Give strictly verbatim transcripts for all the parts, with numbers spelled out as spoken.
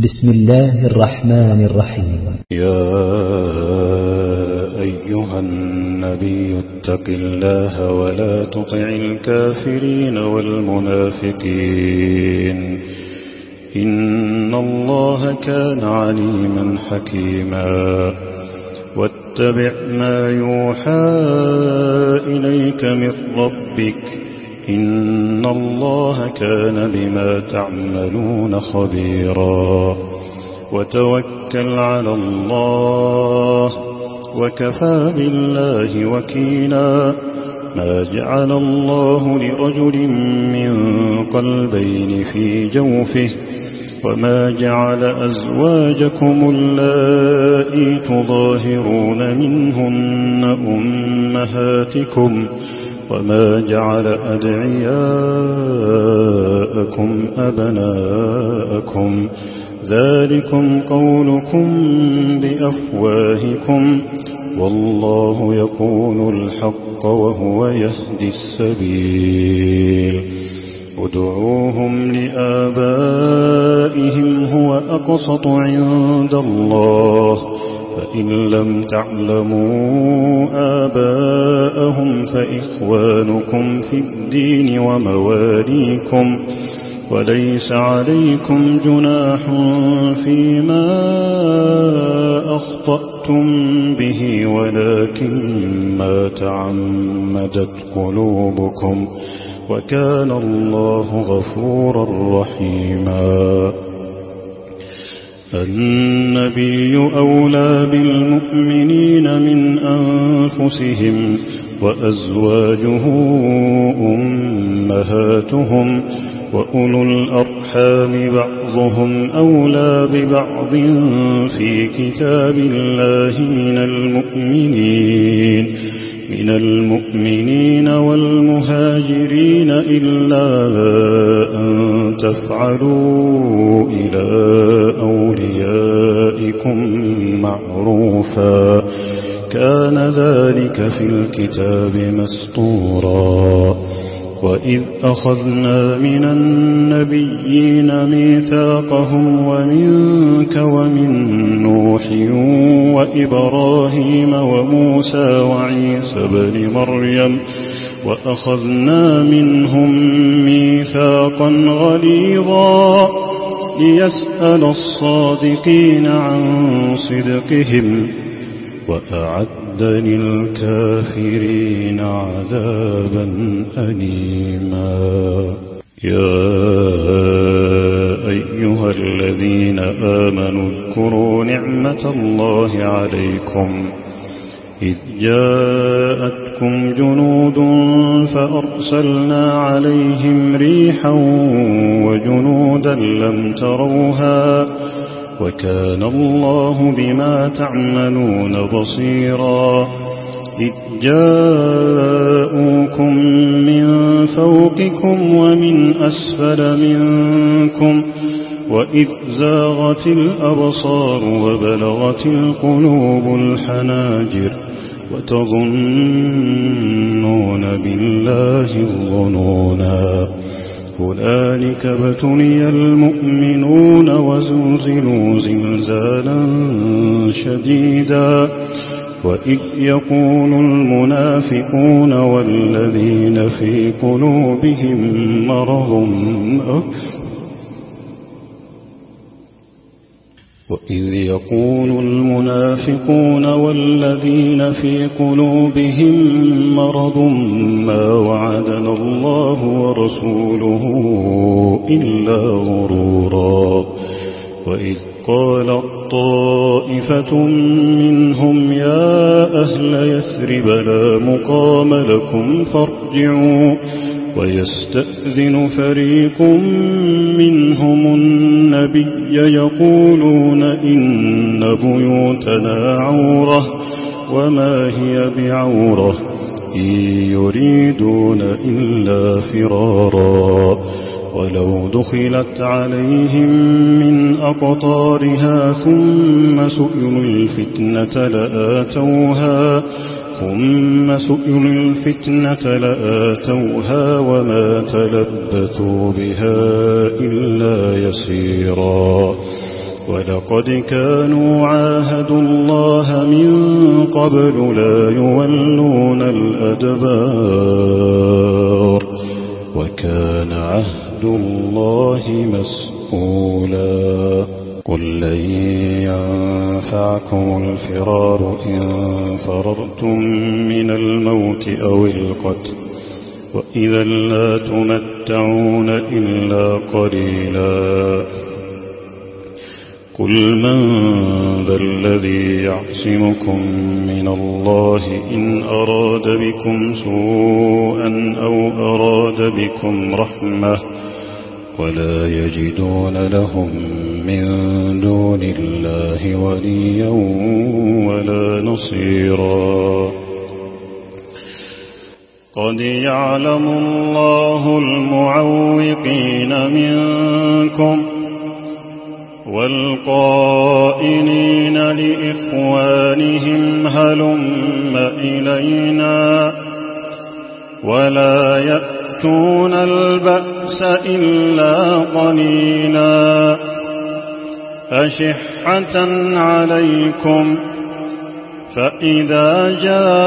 بسم الله الرحمن الرحيم. يا أيها النبي اتق الله ولا تطع الكافرين والمنافقين إن الله كان عليما حكيما واتبع ما يوحى إليك من ربك إن الله كان بما تعملون خبيرا وتوكل على الله وكفى بالله وكيلا ما جعل الله لرجل من قلبين في جوفه وما جعل أزواجكم اللائي تظاهرون منهن أمهاتكم وما جعل أدعياءكم أبناءكم ذلكم قولكم بأفواهكم والله يقول الحق وهو يهدي السبيل ادعوهم لآبائهم هو أقسط عند الله فإن لم تعلموا آباءهم فإخوانكم في الدين ومواليكم وليس عليكم جناح فيما أخطأتم به ولكن ما تعمدت قلوبكم وكان الله غفورا رحيما. النبي أولى بالمؤمنين من أنفسهم وأزواجه أمهاتهم وأولو الأرحام بعضهم أولى ببعض في كتاب الله من المؤمنين من المؤمنين والمهاجرين إلا أن تفعلوا إلى أوليائكم معروفا كان ذلك في الكتاب مسطورا. وإذ أخذنا من النبيين ميثاقهم ومنك ومن نوح وإبراهيم وموسى وعيسى بن مريم وأخذنا منهم ميثاقا غليظا ليسأل الصادقين عن صدقهم وأعد للكافرين عذابا أليما. يا أيها الذين آمنوا اذكروا نعمة الله عليكم إذ جاءتكم جنود فأرسلنا عليهم ريحا وجنودا لم تروها وكان الله بما تعملون بصيرا. إذ جاءوكم من فوقكم ومن أسفل منكم وإذ زاغت الأبصار وبلغت القلوب الحناجر وتظنون بالله الظنونا هنالك ابتلي المؤمنون وزلزلوا زلزالا شديدا. وإذ يقول المنافقون والذين في قلوبهم مرض وإذ يقول المنافقون والذين في قلوبهم مرض ما وعدنا الله ورسوله إلا غرورا. وإذ قال طائفة منهم يا أهل يثرب لا مقام لكم فارجعوا ويستأذن فريق منهم النبي يقولون إن بيوتنا عورة وما هي بعورة إن يريدون إلا فرارا ولو دخلت عليهم من أقطارها ثم سئلوا الفتنة لآتوها ثم سئلوا الفتنة لآتوها وما تلبثوا بها إلا يسيرا ولقد كانوا عاهدوا الله من قبل لا يولون الأدبار وكان عهد الله مسؤولا قل لن ينفعكم الفرار إن فررتم من الموت أو القتل وإذا لا تمتعون إلا قليلا قل من ذا الذي يعصمكم من الله إن أراد بكم سوءا أو أراد بكم رحمة ولا يجدون لهم من دون الله وليا ولا نصيرا قد يعلم الله المعوقين منكم والقائلين لإخوانهم هلم إلينا ولا يأتون البأس إلا قليلا أشحة عليكم فإذا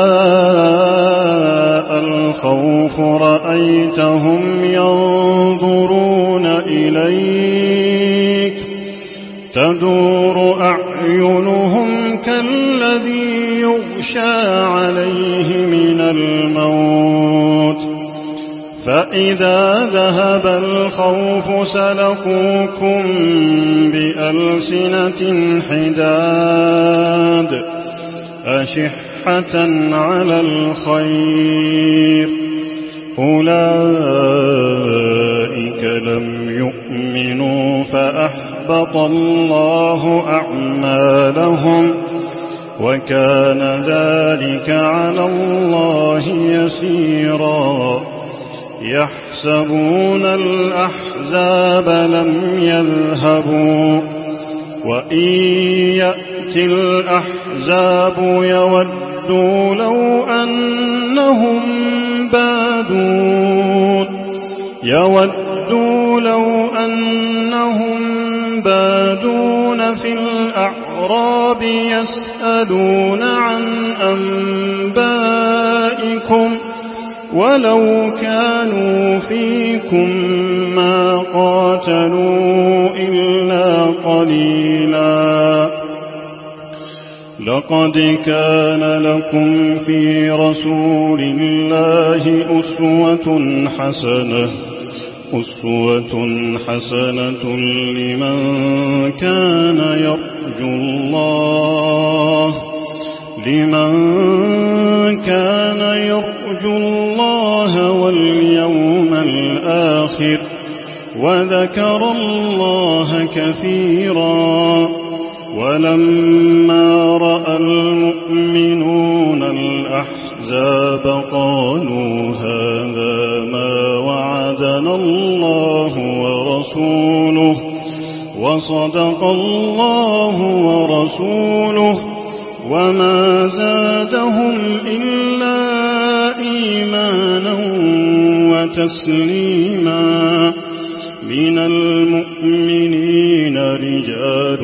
جاء الخوف رأيتهم ينظرون إليك تدور أعينهم كالذي يغشى عليه من الموت فإذا ذهب الخوف سلقوكم بألسنة حداد أشحة على الخير أولئك لم يؤمنوا فأحبط الله أعمالهم وكان ذلك على الله يسيرا يحسبون الأحزاب لم يذهبوا وإن يأتي الأحزاب يودوا لو أنهم بادون يودوا لو أنهم بادون في الأعراب يسألون عن أنبائكم ولو كانوا فيكم ما قاتلوا إلا قليلا لقد كان لكم في رسول الله أسوة حسنة أسوة حسنة لمن كان يرجو الله لمن كان يرجو الله واليوم الآخر وذكر الله كثيرا ولما رأى المؤمنون الأحزاب قالوا هذا ما وعدنا الله ورسوله وصدق الله ورسوله وما زادهم إلا إيمانا وتسليما من المؤمنين رجال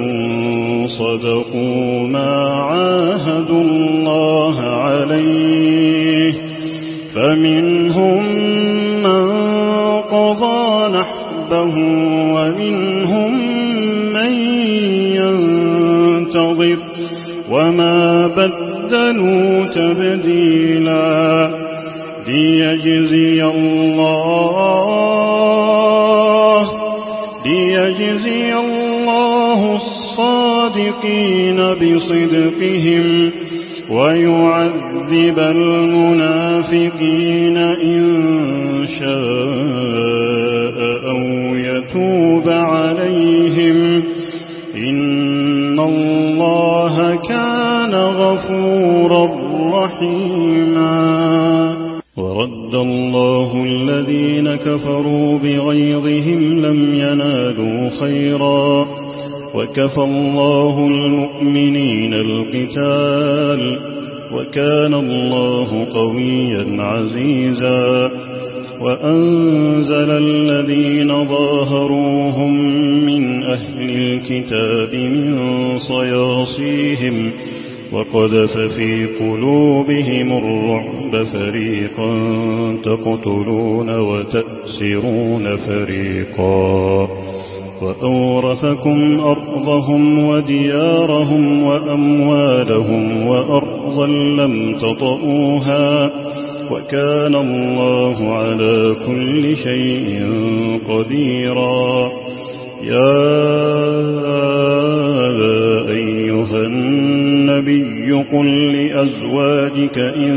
صدقوا ما عاهدوا الله عليه فمنهم من قضى نحبه ومنهم من ينتظر وما بدلوا تبديلا ليجزي الله ليجزي الله الصادقين بصدقهم ويعذب المنافقين إن شاء أو يتوب عليهم إن الله كان غفورا رحيما ورد الله الذين كفروا بغيظهم لم ينالوا خيرا وكفى الله المؤمنين القتال وكان الله قويا عزيزا وأنزل الذين ظاهروهم من أهل الكتاب من صياصيهم وقذف في قلوبهم الرعب فريقا تقتلون وتأسرون فريقا وأورثكم أرضهم وديارهم وأموالهم وأرضا لم تطئوها وكان الله على كل شيء قديرا. يا أيها النبي قل لأزواجك إن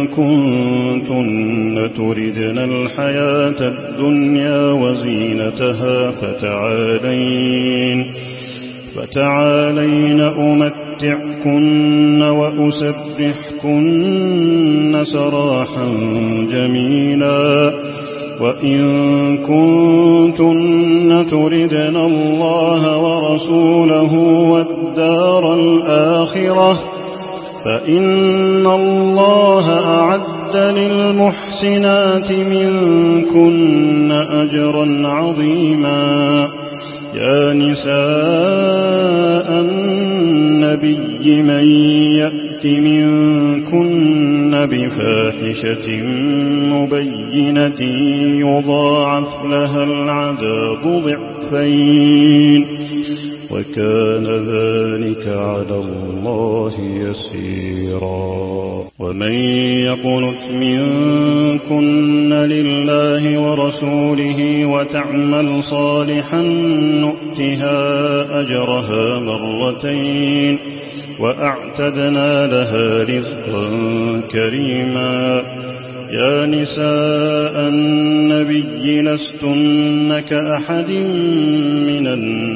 كنتن تردن الحياة الدنيا وزينتها فتعالين فتعالين أمتعكن وأسرحكن سراحا جميلا. وإن كنتن تردن الله ورسوله والدار الآخرة فإن الله أعد للمحسنات منكن أجرا عظيما. يا نساء النبي من يأت منكن بفاحشة مبينة يضاعف لها العذاب ضعفين وكان ذلك على الله يسيرا. ومن يقنت منكن لله ورسوله وتعمل صالحا نؤتها أجرها مرتين وأعتدنا لها رزقا كريما. يا نساء النبي لستن كأحد من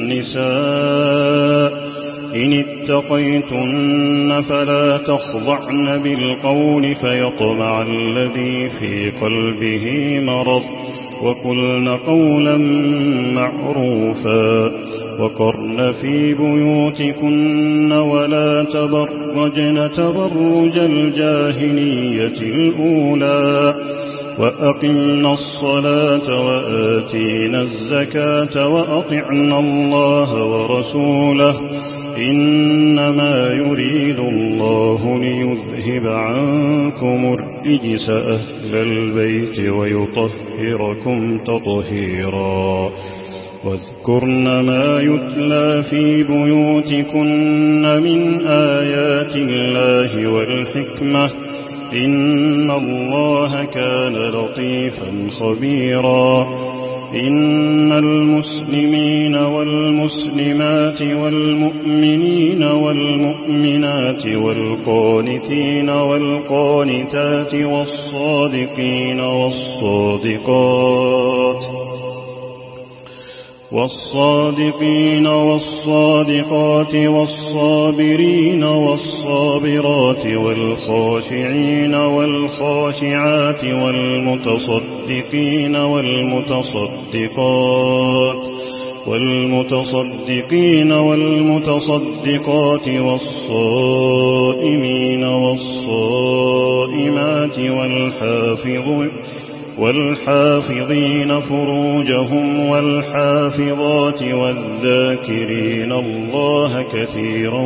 النساء إن اتقيتن فلا تخضعن بالقول فيطمع الذي في قلبه مرض وقلن قولا معروفا وقرن في بيوتكن ولا تبرجن تبرج الجاهلية الأولى وأقمنا الصلاة وآتينا الزكاة وأطعنا الله ورسوله إنما يريد الله ليذهب عنكم الرجس أهل البيت ويطهركم تطهيرا. واذكرن ما يتلى في بيوتكن من آيات الله والحكمة إن الله كان لطيفا خبيرا. إن المسلمين والمسلمات والمؤمنين والمؤمنات والقانتين والقانتات والصادقين والصادقات والصادقين والصادقات والصابرين والصابرات والخاشعين والخاشعات والمتصدقين والمتصدقات والمتصدقين والمتصدقات والصائمين والصائمات والحافظين والحافظين فروجهم والحافظات والذاكرين الله كثيرا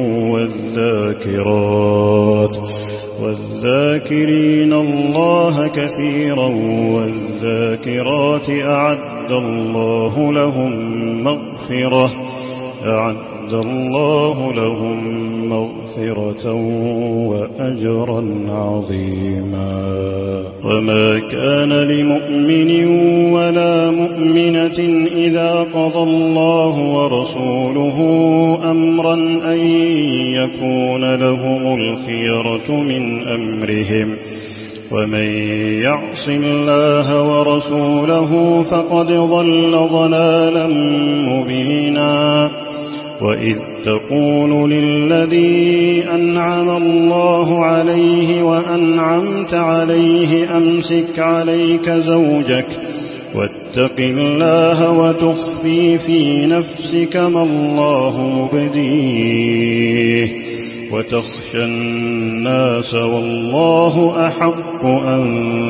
والذاكرات والذاكرين الله كثيرا والذاكرات أعد الله لهم مغفرة أعد الله لهم مغفرة وأجرا عظيما. وما كان لمؤمن ولا مؤمنة إذا قضى الله ورسوله أمرا أن يكون لهم الخيرة من أمرهم ومن يعص الله ورسوله فقد ضل ضلالا مبينا. وإذ تقول للذي أنعم الله عليه وأنعمت عليه أمسك عليك زوجك واتق الله وتخفي في نفسك ما الله مبديه وتخشى الناس والله أحق أن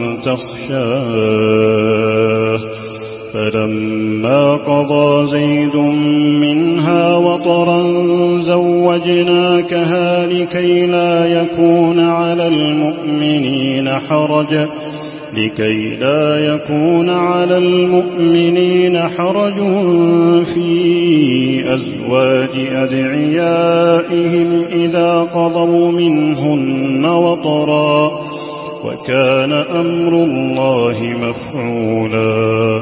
تخشاه. فلما قضى زيد منها وطرا زوجناكها لكي لا يكون على المؤمنين حرج لكي لا يكون على المؤمنين حرج في أزواج أدعيائهم إذا قضوا منهن وطرا، وكان أمر الله مفعولا.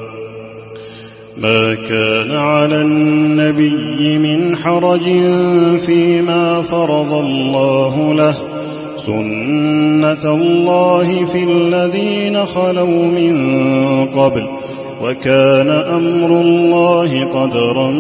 ما كان على النبي من حرج فيما فرض الله له، سنة الله في الذين خلوا من قبل، وكان أمر الله قدرا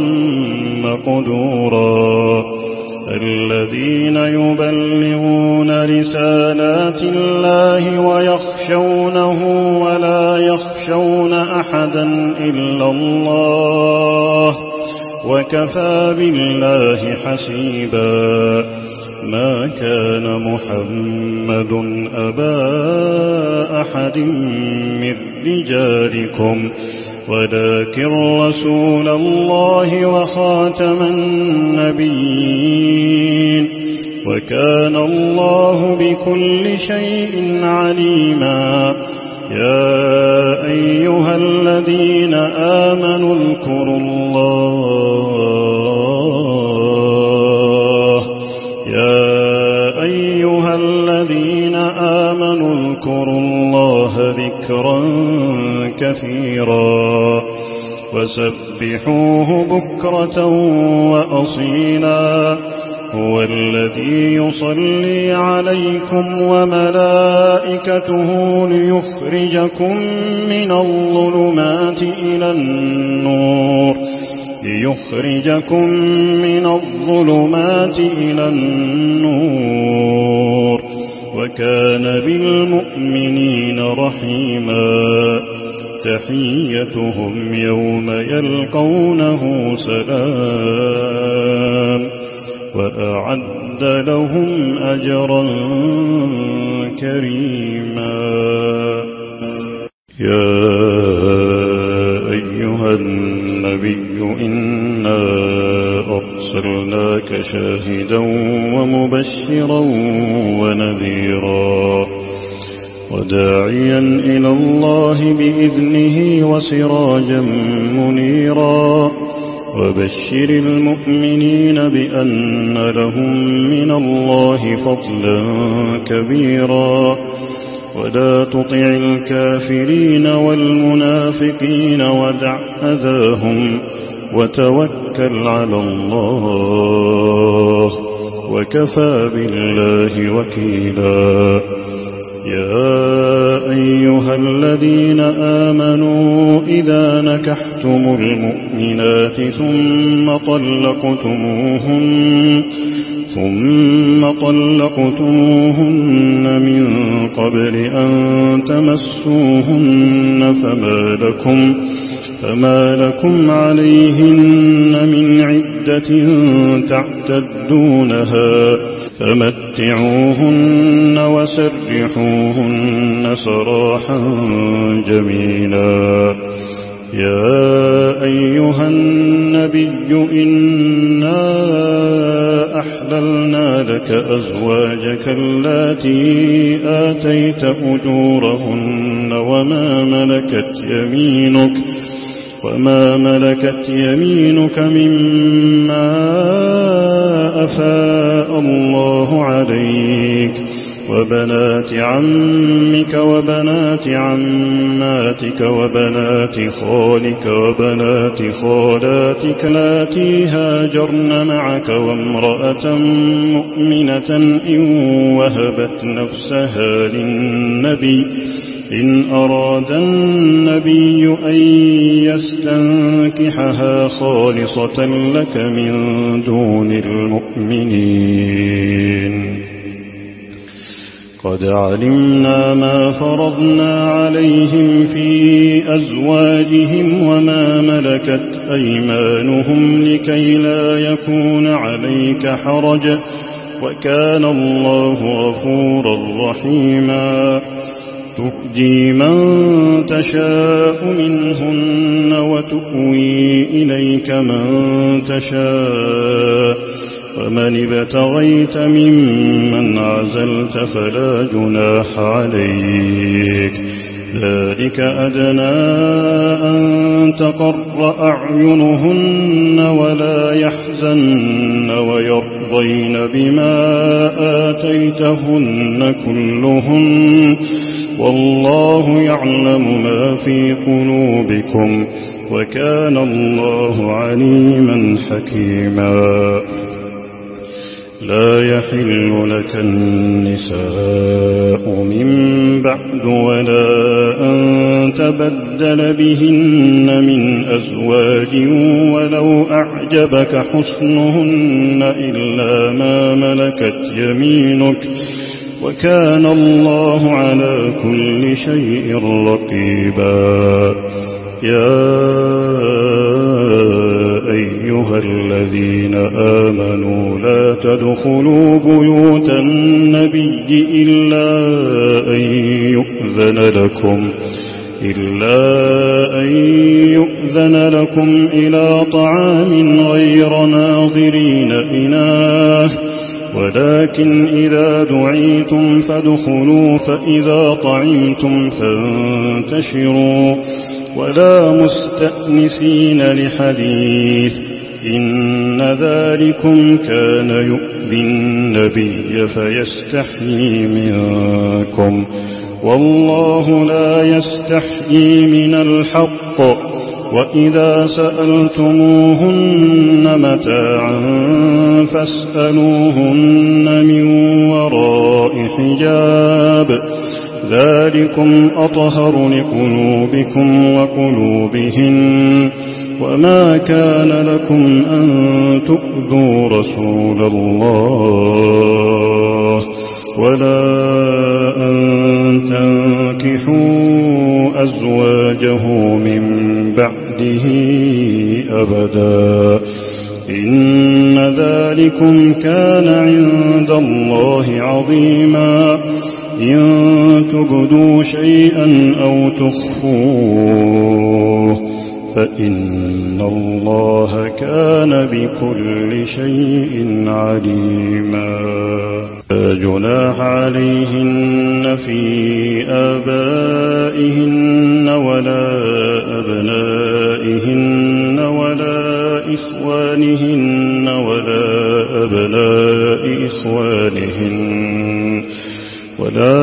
مقدورا. الذين يبلغون رسالات الله ويخشونه ولا يخشون أحدا إلا الله، وكفى بالله حسيبا. ما كان محمد أبا أحد من رجالكم ولكن رسول الله وخاتم النبيين، وكان الله بكل شيء عليما. يا أيها الذين آمنوا اذكروا الله يا أيها الذين آمنوا اذكروا الله ذكرا كثيرا وسبحوه بكرة وأصيلا. هو الذي يصلي عليكم وملائكته ليخرجكم من الظلمات إلى النور ليخرجكم من الظلمات إلى النور، وكان بالمؤمنين رحيما. تحيتهم يوم يلقونه سلام، وأعد لهم أجرا كريما. يا أيها النبي إنا أرسلناك شاهدا ومبشرا ونذيرا وداعيا إلى الله بإذنه وسراجا منيرا. وبشر المؤمنين بأن لهم من الله فضلا كبيرا. ولا تطع الكافرين والمنافقين ودع أذاهم وتوكل على الله، وكفى بالله وكيلا. يا أيها الذين آمنوا إذا نكحتم المؤمنات ثم طلقتموهن ثم طلقتموهن من قبل أن تمسوهن فما لكم فما لكم عليهن من عدة تعتدونها، فمتعوهن وسرحوهن سراحا جميلا. يا أيها النبي إنا أحللنا لك أزواجك اللاتي آتيت أجورهن وما ملكت يمينك وما ملكت يمينك مما أفاء الله عليك، وبنات عمك وبنات عماتك وبنات خالك وبنات خالاتك اللاتي هاجرن معك، وامرأة مؤمنة إن وهبت نفسها للنبي إن أراد النبي أن يستنكحها خالصة لك من دون المؤمنين. قد علمنا ما فرضنا عليهم في أزواجهم وما ملكت أيمانهم لكي لا يكون عليك حرج وكان الله غفورا رحيما ترجي من تشاء منهن وتؤوي إليك من تشاء ومن ابتغيت ممن عزلت فلا جناح عليك ذلك أدنى أن تقر أعينهن ولا يحزن ويرضين بما آتيتهن كلهن والله يعلم ما في قلوبكم وكان الله عليما حكيما لا يحل لك النساء من بعد ولا أن تبدل بهن من أزواج ولو أعجبك حسنهن إلا ما ملكت يمينك وكان الله على كل شيء رقيبا يا أيها الذين آمنوا لا تدخلوا بيوت النبي إلا أن يؤذن لكم إلا أن يؤذن لكم إلى طعام غير ناظرين إناه ولكن إذا دعيتم فادخلوا فإذا طعمتم فانتشروا ولا مستأنسين لحديث إن ذلكم كان يؤذي النبي فيستحيي منكم والله لا يستحيي من الحق وإذا سألتموهن متاعا فاسألوهن من وراء حجاب ذلكم أطهر لقلوبكم وقلوبهن وما كان لكم أن تؤذوا رسول الله ولا أن تنكحوا أزواجه من بعده أبدا إن ذلكم كان عند الله عظيما إن تبدوا شيئا أو تخفوه فإن الله كان بكل شيء عليما لا جناح عليهن في آبائهن ولا أبنائهن ولا إخوانهن ولا أبناء إخوانهن ولا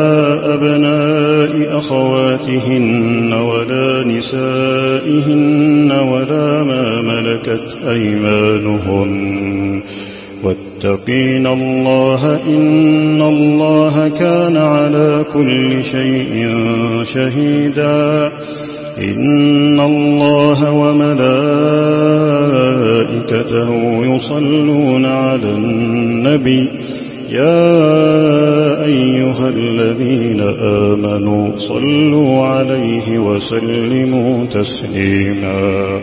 أبناء أخواتهن ولا نسائهن ولا ما ملكت أيمانهن واتقين الله إن الله كان على كل شيء شهيدا إن الله وملائكته يصلون على النبي يا أيها الذين آمنوا صلوا عليه وسلموا تسليما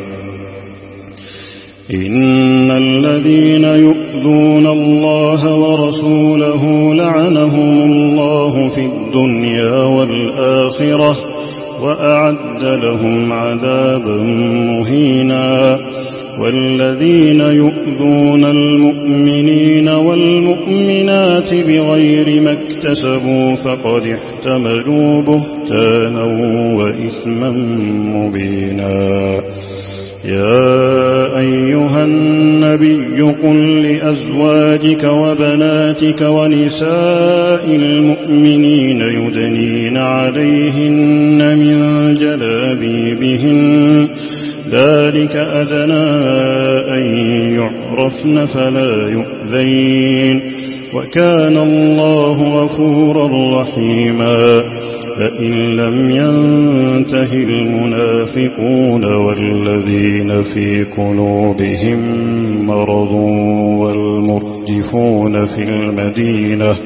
إن الذين يؤذون الله ورسوله لعنهم الله في الدنيا والآخرة وأعد لهم عذابا مهينا والذين يؤذون المؤمنين والمؤمنات بغير ما اكتسبوا فقد احتملوا بهتانا وإثما مبينا يا أيها النبي قل لأزواجك وبناتك ونساء المؤمنين يدنين عليهن من جلابيبهن ذلك أدنى أن يعرفن فلا يؤذين وكان الله غفورا رحيما فإن لم ينته المنافقون والذين في قلوبهم مرض والمرجفون في المدينة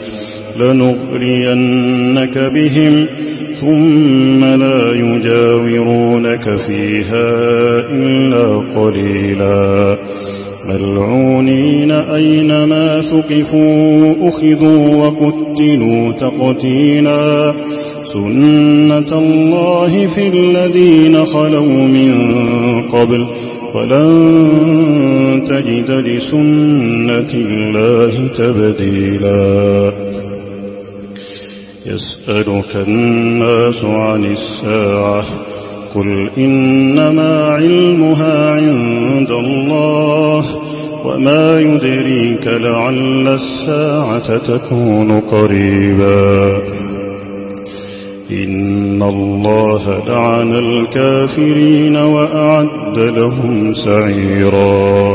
لنغرينك بهم ثم لا يجاورونك فيها إلا قليلا ملعونين أينما ثقفوا أخذوا وقتلوا تقتيلا سنة الله في الذين خلوا من قبل ولن تجد لسنة الله تبديلا يسألك الناس عن الساعة قل إنما علمها عند الله وما يدريك لعل الساعة تكون قريبا إن الله لعن الكافرين وأعد لهم سعيرا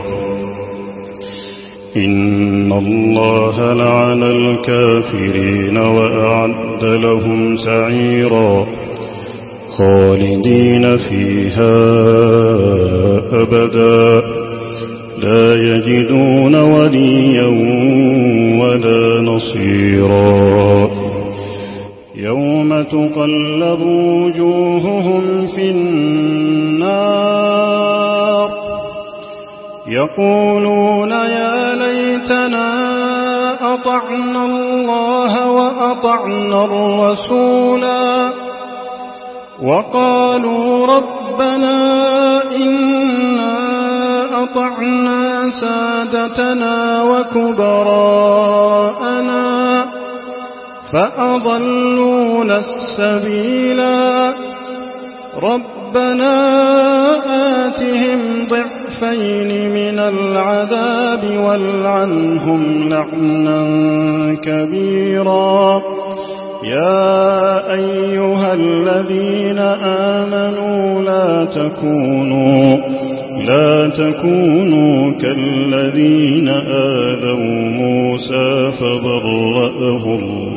إن الله لعن الكافرين وأعد لهم سعيرا خالدين فيها أبدا لا يجدون وليا ولا نصيرا يوم تقلب وجوههم في النار يقولون يا ليتنا أطعنا الله وأطعنا الرسولا وقالوا ربنا إنا أطعنا سادتنا وكبراءنا فأضلونا السبيلا ربنا آتهم ضعفين من العذاب والعنهم لعنا كبيرا يا أيها الذين آمنوا لا تكونوا لا تكونوا كالذين آذوا موسى فبرأه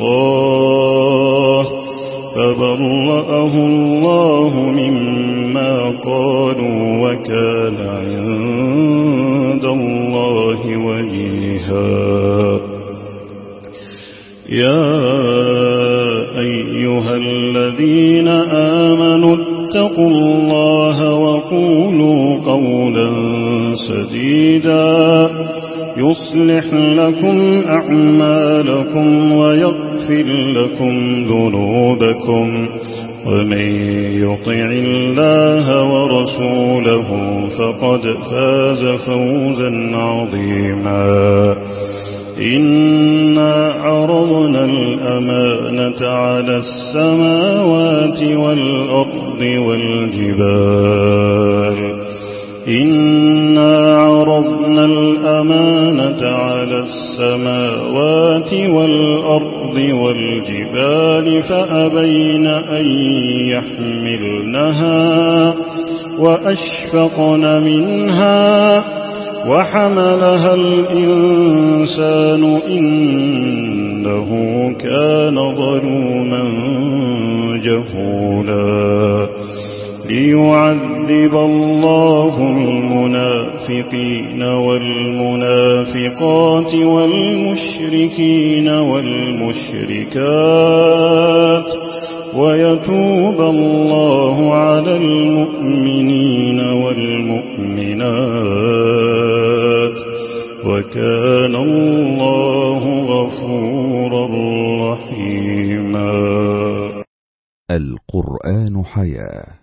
الله فبرأه الله مما قالوا وكان عند الله وجيها يا أيها الذين آمنوا اتقوا الله وقولوا قولا سديدا يصلح لكم أعمالكم ويغفر لكم ذنوبكم ومن يطع الله ورسوله فقد فاز فوزا عظيما إنا عرضنا الأمانة على السماوات والأرض والجبال إنا عرضنا الأمانة على السماوات والأرض والجبال فأبين أن يحملنها وأشفقن منها وحملها الإنسان إنه كان ظلوما جهولا ليعذب الله المنافقين والمنافقات والمشركين والمشركات ويتوب الله على المؤمنين والمؤمنات وكان الله غفورا رحيما. القرآن حياة